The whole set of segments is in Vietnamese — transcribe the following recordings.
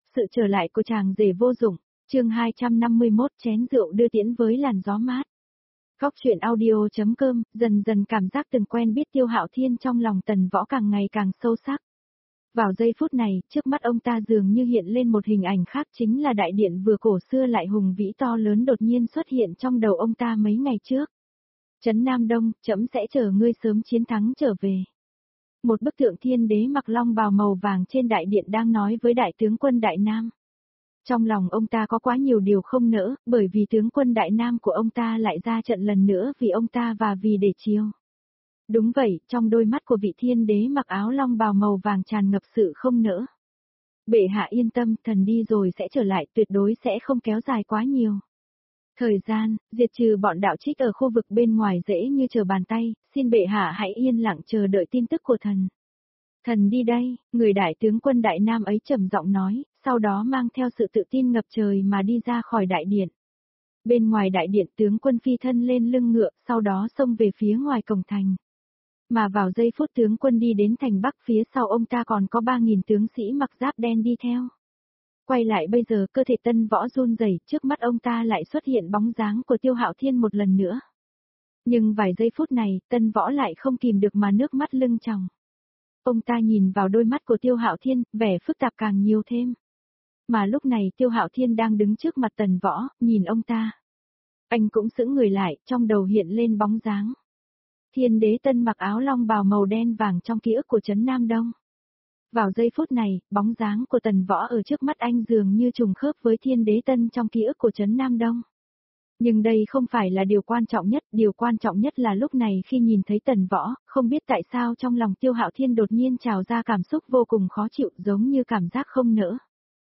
Sự trở lại của chàng rể vô dụng, chương 251 chén rượu đưa tiễn với làn gió mát. Góc chuyện audio.com, dần dần cảm giác từng quen biết Tiêu Hạo Thiên trong lòng Tần Võ càng ngày càng sâu sắc. Vào giây phút này, trước mắt ông ta dường như hiện lên một hình ảnh khác, chính là đại điện vừa cổ xưa lại hùng vĩ to lớn đột nhiên xuất hiện trong đầu ông ta mấy ngày trước. Trấn Nam Đông, trẫm sẽ chờ ngươi sớm chiến thắng trở về. Một bức tượng thiên đế mặc long bào màu vàng trên đại điện đang nói với đại tướng quân Đại Nam. Trong lòng ông ta có quá nhiều điều không nỡ, bởi vì tướng quân Đại Nam của ông ta lại ra trận lần nữa vì ông ta và vì để chiêu. Đúng vậy, trong đôi mắt của vị thiên đế mặc áo long bào màu vàng tràn ngập sự không nỡ. Bệ hạ yên tâm, thần đi rồi sẽ trở lại, tuyệt đối sẽ không kéo dài quá nhiều. Thời gian, diệt trừ bọn đạo trích ở khu vực bên ngoài dễ như trở bàn tay, xin bệ hạ hãy yên lặng chờ đợi tin tức của thần. Thần đi đây, người đại tướng quân Đại Nam ấy trầm giọng nói, sau đó mang theo sự tự tin ngập trời mà đi ra khỏi đại điện. Bên ngoài đại điện tướng quân phi thân lên lưng ngựa, sau đó xông về phía ngoài cổng thành. Mà vào giây phút tướng quân đi đến thành Bắc, phía sau ông ta còn có 3.000 tướng sĩ mặc giáp đen đi theo. Quay lại bây giờ, cơ thể Tân Võ run rẩy, trước mắt ông ta lại xuất hiện bóng dáng của Tiêu Hạo Thiên một lần nữa. Nhưng vài giây phút này, Tân Võ lại không kìm được mà nước mắt lưng tròng. Ông ta nhìn vào đôi mắt của Tiêu Hạo Thiên, vẻ phức tạp càng nhiều thêm. Mà lúc này Tiêu Hạo Thiên đang đứng trước mặt Tần Võ, nhìn ông ta. Anh cũng sững người lại, trong đầu hiện lên bóng dáng. Thiên đế Tân mặc áo long bào màu đen vàng trong ký ức của Trấn Nam Đông. Vào giây phút này, bóng dáng của Tần Võ ở trước mắt anh dường như trùng khớp với thiên đế Tân trong ký ức của Trấn Nam Đông. Nhưng đây không phải là điều quan trọng nhất, điều quan trọng nhất là lúc này khi nhìn thấy Tần Võ, không biết tại sao trong lòng Tiêu Hạo Thiên đột nhiên trào ra cảm xúc vô cùng khó chịu, giống như cảm giác không nỡ.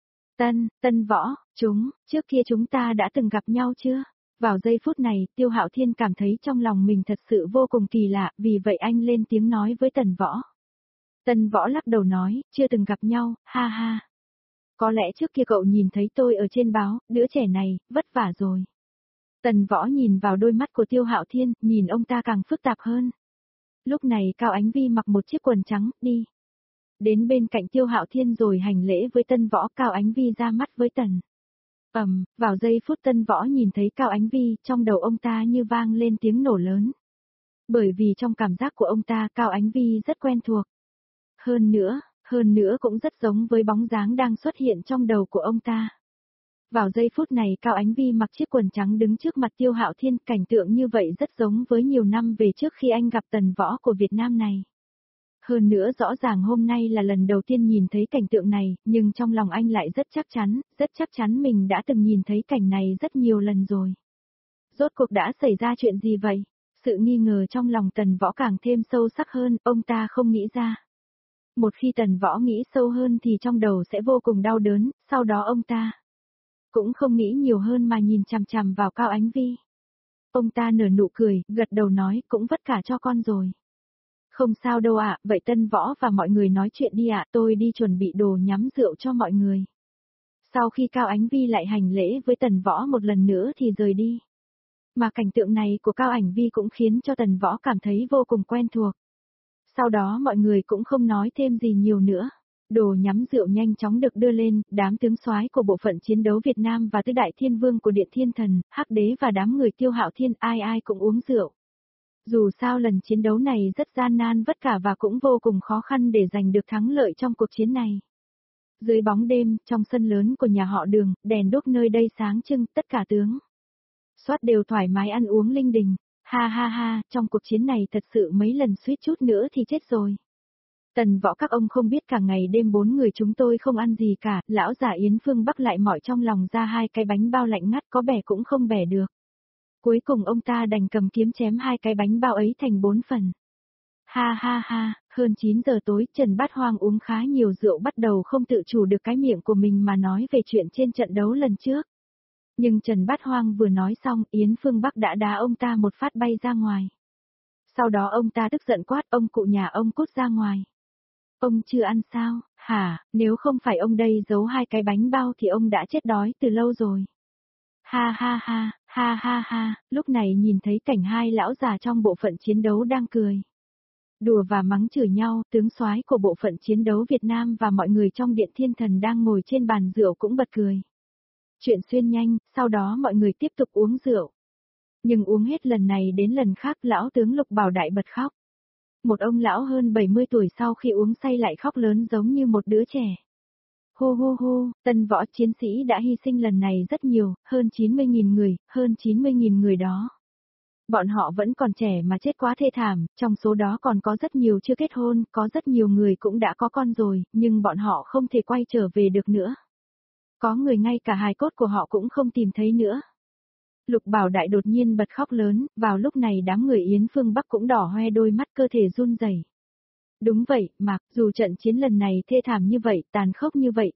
Tân Võ, trước kia chúng ta đã từng gặp nhau chưa? Vào giây phút này, Tiêu Hạo Thiên cảm thấy trong lòng mình thật sự vô cùng kỳ lạ, vì vậy anh lên tiếng nói với Tần Võ. Tần Võ lắc đầu nói, chưa từng gặp nhau, ha ha. Có lẽ trước kia cậu nhìn thấy tôi ở trên báo, đứa trẻ này, vất vả rồi. Tần Võ nhìn vào đôi mắt của Tiêu Hạo Thiên, nhìn ông ta càng phức tạp hơn. Lúc này Cao Ánh Vi mặc một chiếc quần trắng, đi. Đến bên cạnh Tiêu Hạo Thiên rồi hành lễ với Tân Võ, Cao Ánh Vi ra mắt với Tần. Vào giây phút Tân Võ nhìn thấy Cao Ánh Vi, trong đầu ông ta như vang lên tiếng nổ lớn. Bởi vì trong cảm giác của ông ta, Cao Ánh Vi rất quen thuộc. Hơn nữa cũng rất giống với bóng dáng đang xuất hiện trong đầu của ông ta. Vào giây phút này Cao Ánh Vi mặc chiếc quần trắng đứng trước mặt Tiêu Hạo Thiên, cảnh tượng như vậy rất giống với nhiều năm về trước khi anh gặp Tần Võ của Việt Nam này. Hơn nữa rõ ràng hôm nay là lần đầu tiên nhìn thấy cảnh tượng này, nhưng trong lòng anh lại rất chắc chắn mình đã từng nhìn thấy cảnh này rất nhiều lần rồi. Rốt cuộc đã xảy ra chuyện gì vậy? Sự nghi ngờ trong lòng Tần Võ càng thêm sâu sắc hơn, ông ta không nghĩ ra. Một khi Tần Võ nghĩ sâu hơn thì trong đầu sẽ vô cùng đau đớn, sau đó ông ta cũng không nghĩ nhiều hơn mà nhìn chằm chằm vào Cao Ánh Vi. Ông ta nở nụ cười, gật đầu nói, cũng vất cả cho con rồi. Không sao đâu ạ, vậy Tân Võ và mọi người nói chuyện đi ạ, tôi đi chuẩn bị đồ nhắm rượu cho mọi người. Sau khi Cao Ánh Vi lại hành lễ với Tần Võ một lần nữa thì rời đi. Mà cảnh tượng này của Cao Ánh Vi cũng khiến cho Tần Võ cảm thấy vô cùng quen thuộc. Sau đó mọi người cũng không nói thêm gì nhiều nữa. Đồ nhắm rượu nhanh chóng được đưa lên, đám tướng soái của bộ phận chiến đấu Việt Nam và tứ đại thiên vương của Điện Thiên Thần, Hắc Đế và đám người Tiêu Hạo Thiên ai cũng uống rượu. Dù sao lần chiến đấu này rất gian nan vất vả và cũng vô cùng khó khăn để giành được thắng lợi trong cuộc chiến này. Dưới bóng đêm, trong sân lớn của nhà họ Đường, đèn đuốc nơi đây sáng trưng, tất cả tướng soát đều thoải mái ăn uống linh đình. Ha ha ha, trong cuộc chiến này thật sự mấy lần suýt chút nữa thì chết rồi. Tần Võ các ông không biết cả ngày đêm 4 người chúng tôi không ăn gì cả, lão già Yến Phương Bắc lại mỏi trong lòng ra 2 cái bánh bao lạnh ngắt có bẻ cũng không bẻ được. Cuối cùng ông ta đành cầm kiếm chém 2 cái bánh bao ấy thành 4 phần. Ha ha ha, hơn 9 giờ tối Trần Bát Hoang uống khá nhiều rượu bắt đầu không tự chủ được cái miệng của mình mà nói về chuyện trên trận đấu lần trước. Nhưng Trần Bát Hoang vừa nói xong, Yến Phương Bắc đã đá ông ta một phát bay ra ngoài. Sau đó ông ta tức giận quát, ông cụ nhà ông cút ra ngoài. Ông chưa ăn sao, hả, nếu không phải ông đây giấu 2 cái bánh bao thì ông đã chết đói từ lâu rồi. Ha ha ha, ha ha ha, lúc này nhìn thấy cảnh 2 lão già trong bộ phận chiến đấu đang cười. Đùa và mắng chửi nhau, tướng soái của bộ phận chiến đấu Việt Nam và mọi người trong Điện Thiên Thần đang ngồi trên bàn rượu cũng bật cười. Chuyện xuyên nhanh, sau đó mọi người tiếp tục uống rượu. Nhưng uống hết lần này đến lần khác lão tướng Lục Bảo Đại bật khóc. Một ông lão hơn 70 tuổi sau khi uống say lại khóc lớn giống như một đứa trẻ. Hô hô hô, tân võ chiến sĩ đã hy sinh lần này rất nhiều, hơn 90.000 người, hơn 90.000 người đó. Bọn họ vẫn còn trẻ mà chết quá thê thảm, trong số đó còn có rất nhiều chưa kết hôn, có rất nhiều người cũng đã có con rồi, nhưng bọn họ không thể quay trở về được nữa. Có người ngay cả hài cốt của họ cũng không tìm thấy nữa. Lục Bảo Đại đột nhiên bật khóc lớn, vào lúc này đám người Yến Phương Bắc cũng đỏ hoe đôi mắt, cơ thể run rẩy. Đúng vậy, Mạc, dù trận chiến lần này thê thảm như vậy, tàn khốc như vậy,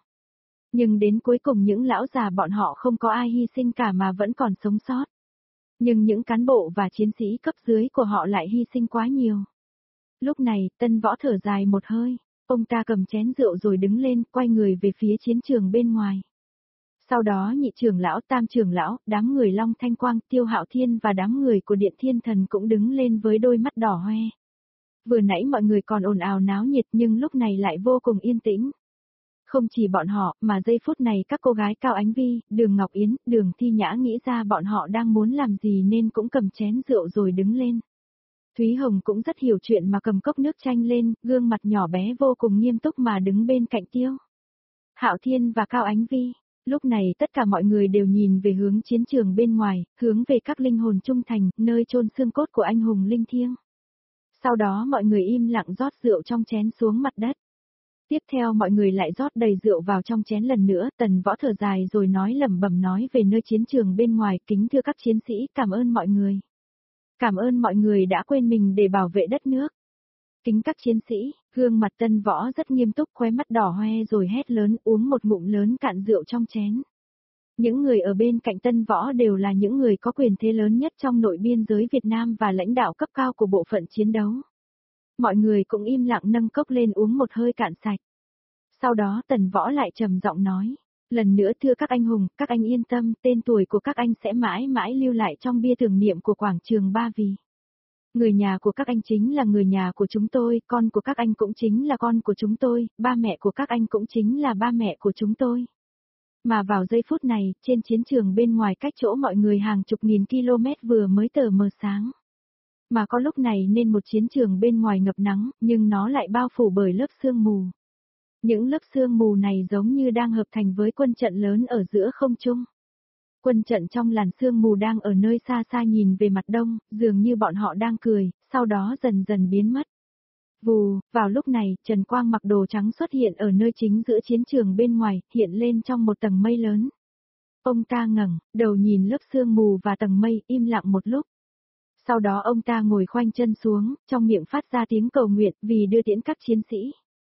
nhưng đến cuối cùng những lão già bọn họ không có ai hy sinh cả mà vẫn còn sống sót. Nhưng những cán bộ và chiến sĩ cấp dưới của họ lại hy sinh quá nhiều. Lúc này, Tân Võ thở dài một hơi, ông ta cầm chén rượu rồi đứng lên, quay người về phía chiến trường bên ngoài. Sau đó nhị trưởng lão, tam trưởng lão, đám người Long Thanh Quang, Tiêu Hạo Thiên và đám người của Điện Thiên Thần cũng đứng lên với đôi mắt đỏ hoe. Vừa nãy mọi người còn ồn ào náo nhiệt nhưng lúc này lại vô cùng yên tĩnh. Không chỉ bọn họ, mà giây phút này các cô gái Cao Ánh Vi, Đường Ngọc Yến, Đường Thi Nhã nghĩ ra bọn họ đang muốn làm gì nên cũng cầm chén rượu rồi đứng lên. Thúy Hồng cũng rất hiểu chuyện mà cầm cốc nước chanh lên, gương mặt nhỏ bé vô cùng nghiêm túc mà đứng bên cạnh Tiêu Hạo Thiên và Cao Ánh Vi. Lúc này tất cả mọi người đều nhìn về hướng chiến trường bên ngoài, hướng về các linh hồn trung thành, nơi chôn xương cốt của anh hùng linh thiêng. Sau đó mọi người im lặng rót rượu trong chén xuống mặt đất. Tiếp theo mọi người lại rót đầy rượu vào trong chén lần nữa, Tần Võ thở dài rồi nói lẩm bẩm nói về nơi chiến trường bên ngoài, kính thưa các chiến sĩ, cảm ơn mọi người. Cảm ơn mọi người đã quên mình để bảo vệ đất nước. Kính các chiến sĩ, gương mặt Tân Võ rất nghiêm túc, khóe mắt đỏ hoe rồi hét lớn, uống một ngụm lớn cạn rượu trong chén. Những người ở bên cạnh Tân Võ đều là những người có quyền thế lớn nhất trong nội biên giới Việt Nam và lãnh đạo cấp cao của bộ phận chiến đấu. Mọi người cũng im lặng nâng cốc lên uống một hơi cạn sạch. Sau đó Tần Võ lại trầm giọng nói, lần nữa thưa các anh hùng, các anh yên tâm, tên tuổi của các anh sẽ mãi mãi lưu lại trong bia tưởng niệm của quảng trường Ba Vì. Người nhà của các anh chính là người nhà của chúng tôi, con của các anh cũng chính là con của chúng tôi, ba mẹ của các anh cũng chính là ba mẹ của chúng tôi. Mà vào giây phút này, trên chiến trường bên ngoài cách chỗ mọi người hàng chục nghìn km vừa mới tờ mờ sáng. Mà có lúc này nên một chiến trường bên ngoài ngập nắng, nhưng nó lại bao phủ bởi lớp sương mù. Những lớp sương mù này giống như đang hợp thành với quân trận lớn ở giữa không trung. Quân trận trong làn sương mù đang ở nơi xa xa nhìn về mặt đông, dường như bọn họ đang cười, sau đó dần dần biến mất. Vù, vào lúc này, Trần Quang mặc đồ trắng xuất hiện ở nơi chính giữa chiến trường bên ngoài, hiện lên trong một tầng mây lớn. Ông ta ngẩng đầu nhìn lớp sương mù và tầng mây, im lặng một lúc. Sau đó ông ta ngồi khoanh chân xuống, trong miệng phát ra tiếng cầu nguyện vì đưa tiễn các chiến sĩ.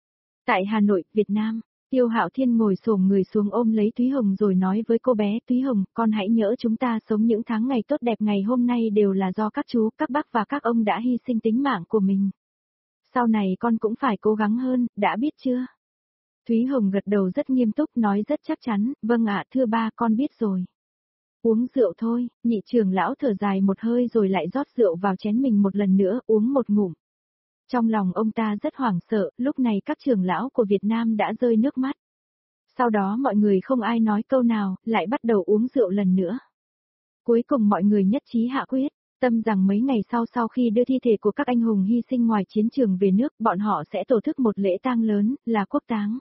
Tại Hà Nội, Việt Nam, Tiêu Hạo Thiên ngồi xổm người xuống ôm lấy Thúy Hồng rồi nói với cô bé, Thúy Hồng, con hãy nhớ chúng ta sống những tháng ngày tốt đẹp ngày hôm nay đều là do các chú, các bác và các ông đã hy sinh tính mạng của mình. Sau này con cũng phải cố gắng hơn, đã biết chưa? Thúy Hồng gật đầu rất nghiêm túc nói rất chắc chắn, vâng ạ thưa ba con biết rồi. Uống rượu thôi, nhị trưởng lão thở dài một hơi rồi lại rót rượu vào chén mình một lần nữa, uống một ngụm. Trong lòng ông ta rất hoảng sợ, lúc này các trưởng lão của Việt Nam đã rơi nước mắt. Sau đó mọi người không ai nói câu nào, lại bắt đầu uống rượu lần nữa. Cuối cùng mọi người nhất trí hạ quyết, tâm rằng mấy ngày sau khi đưa thi thể của các anh hùng hy sinh ngoài chiến trường về nước, bọn họ sẽ tổ chức một lễ tang lớn, là quốc táng.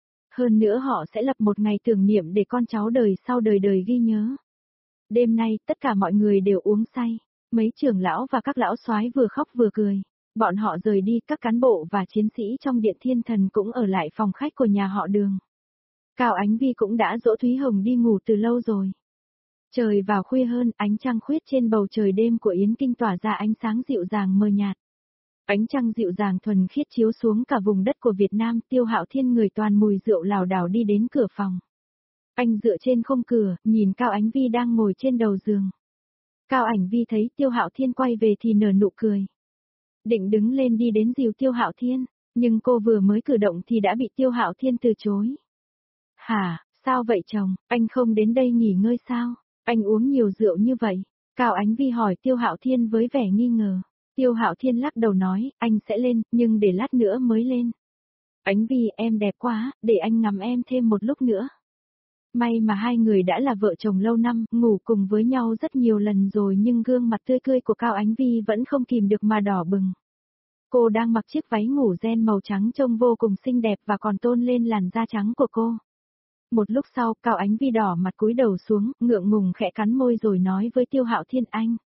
Hơn nữa họ sẽ lập một ngày tưởng niệm để con cháu đời sau đời đời ghi nhớ. Đêm nay, tất cả mọi người đều uống say. Mấy trưởng lão và các lão soái vừa khóc vừa cười. Bọn họ rời đi, các cán bộ và chiến sĩ trong Điện Thiên Thần cũng ở lại phòng khách của nhà họ Đường. Cao Ánh Vi cũng đã dỗ Thúy Hồng đi ngủ từ lâu rồi. Trời vào khuya hơn, ánh trăng khuyết trên bầu trời đêm của Yến Kinh tỏa ra ánh sáng dịu dàng mờ nhạt. Ánh trăng dịu dàng thuần khiết chiếu xuống cả vùng đất của Việt Nam, Tiêu Hạo Thiên người toàn mùi rượu lảo đảo đi đến cửa phòng. Anh dựa trên khung cửa, nhìn Cao Ánh Vi đang ngồi trên đầu giường. Cao Ánh Vi thấy Tiêu Hạo Thiên quay về thì nở nụ cười. Định đứng lên đi đến dìu Tiêu Hạo Thiên, nhưng cô vừa mới cử động thì đã bị Tiêu Hạo Thiên từ chối. Hả, sao vậy chồng, anh không đến đây nghỉ ngơi sao? Anh uống nhiều rượu như vậy? Cao Ánh Vi hỏi Tiêu Hạo Thiên với vẻ nghi ngờ. Tiêu Hạo Thiên lắc đầu nói, anh sẽ lên, nhưng để lát nữa mới lên. Ánh Vi, em đẹp quá, để anh ngắm em thêm một lúc nữa. May mà hai người đã là vợ chồng lâu năm, ngủ cùng với nhau rất nhiều lần rồi nhưng gương mặt tươi cười của Cao Ánh Vi vẫn không kìm được mà đỏ bừng. Cô đang mặc chiếc váy ngủ ren màu trắng trông vô cùng xinh đẹp và còn tôn lên làn da trắng của cô. Một lúc sau, Cao Ánh Vi đỏ mặt cúi đầu xuống, ngượng ngùng khẽ cắn môi rồi nói với Tiêu Hạo Thiên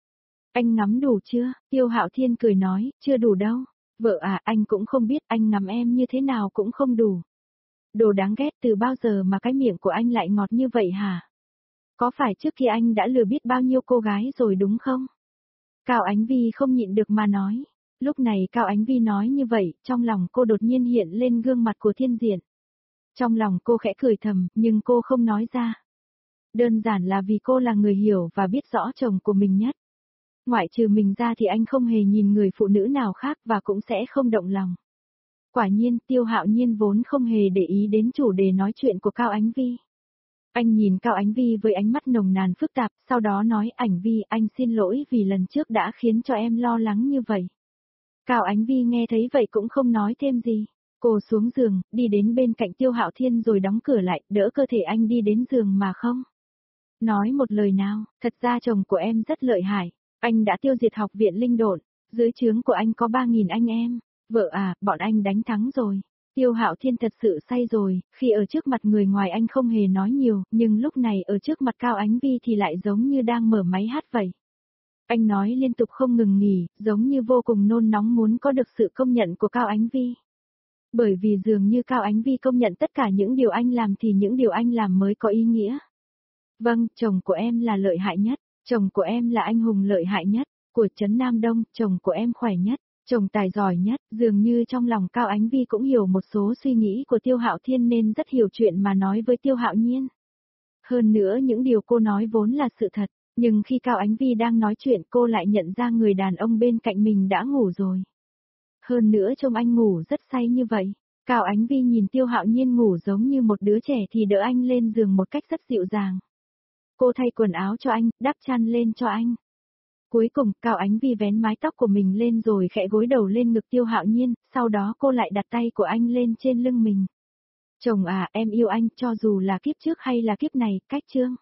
anh ngắm đủ chưa? Tiêu Hạo Thiên cười nói, chưa đủ đâu. Vợ à, anh cũng không biết anh ngắm em như thế nào cũng không đủ. Đồ đáng ghét, từ bao giờ mà cái miệng của anh lại ngọt như vậy hả? Có phải trước kia anh đã lừa biết bao nhiêu cô gái rồi đúng không? Cao Ánh Vi không nhịn được mà nói. Lúc này Cao Ánh Vi nói như vậy, trong lòng cô đột nhiên hiện lên gương mặt của Thiên Diện. Trong lòng cô khẽ cười thầm, nhưng cô không nói ra. Đơn giản là vì cô là người hiểu và biết rõ chồng của mình nhất. Ngoại trừ mình ra thì anh không hề nhìn người phụ nữ nào khác và cũng sẽ không động lòng. Quả nhiên, Tiêu Hạo Nhiên vốn không hề để ý đến chủ đề nói chuyện của Cao Ánh Vi. Anh nhìn Cao Ánh Vi với ánh mắt nồng nàn phức tạp, sau đó nói, Ánh Vi, anh xin lỗi vì lần trước đã khiến cho em lo lắng như vậy. Cao Ánh Vi nghe thấy vậy cũng không nói thêm gì. Cô xuống giường, đi đến bên cạnh Tiêu Hạo Thiên rồi đóng cửa lại, đỡ cơ thể anh đi đến giường mà không nói một lời nào. Thật ra chồng của em rất lợi hại. Anh đã tiêu diệt học viện Linh Độn. Dưới trướng của anh có 3.000 anh em. Vợ à, bọn anh đánh thắng rồi. Tiêu Hạo Thiên thật sự say rồi, khi ở trước mặt người ngoài anh không hề nói nhiều, nhưng lúc này ở trước mặt Cao Ánh Vi thì lại giống như đang mở máy hát vậy. Anh nói liên tục không ngừng nghỉ, giống như vô cùng nôn nóng muốn có được sự công nhận của Cao Ánh Vi. Bởi vì dường như Cao Ánh Vi công nhận tất cả những điều anh làm thì những điều anh làm mới có ý nghĩa. Vâng, chồng của em là lợi hại nhất, chồng của em là anh hùng lợi hại nhất, của Trấn Nam Đông, chồng của em khỏe nhất, chồng tài giỏi nhất, dường như trong lòng Cao Ánh Vi cũng hiểu một số suy nghĩ của Tiêu Hạo Thiên nên rất hiểu chuyện mà nói với Tiêu Hạo Nhiên. Hơn nữa những điều cô nói vốn là sự thật, nhưng khi Cao Ánh Vi đang nói chuyện cô lại nhận ra người đàn ông bên cạnh mình đã ngủ rồi. Hơn nữa trông anh ngủ rất say như vậy. Cao Ánh Vi nhìn Tiêu Hạo Nhiên ngủ giống như một đứa trẻ thì đỡ anh lên giường một cách rất dịu dàng. Cô thay quần áo cho anh, đắp chăn lên cho anh. Cuối cùng, Cao Ánh Vi vén mái tóc của mình lên rồi khẽ gối đầu lên ngực Tiêu Hạo Nhiên, sau đó cô lại đặt tay của anh lên trên lưng mình. Chồng à, em yêu anh, cho dù là kiếp trước hay là kiếp này, cách chương.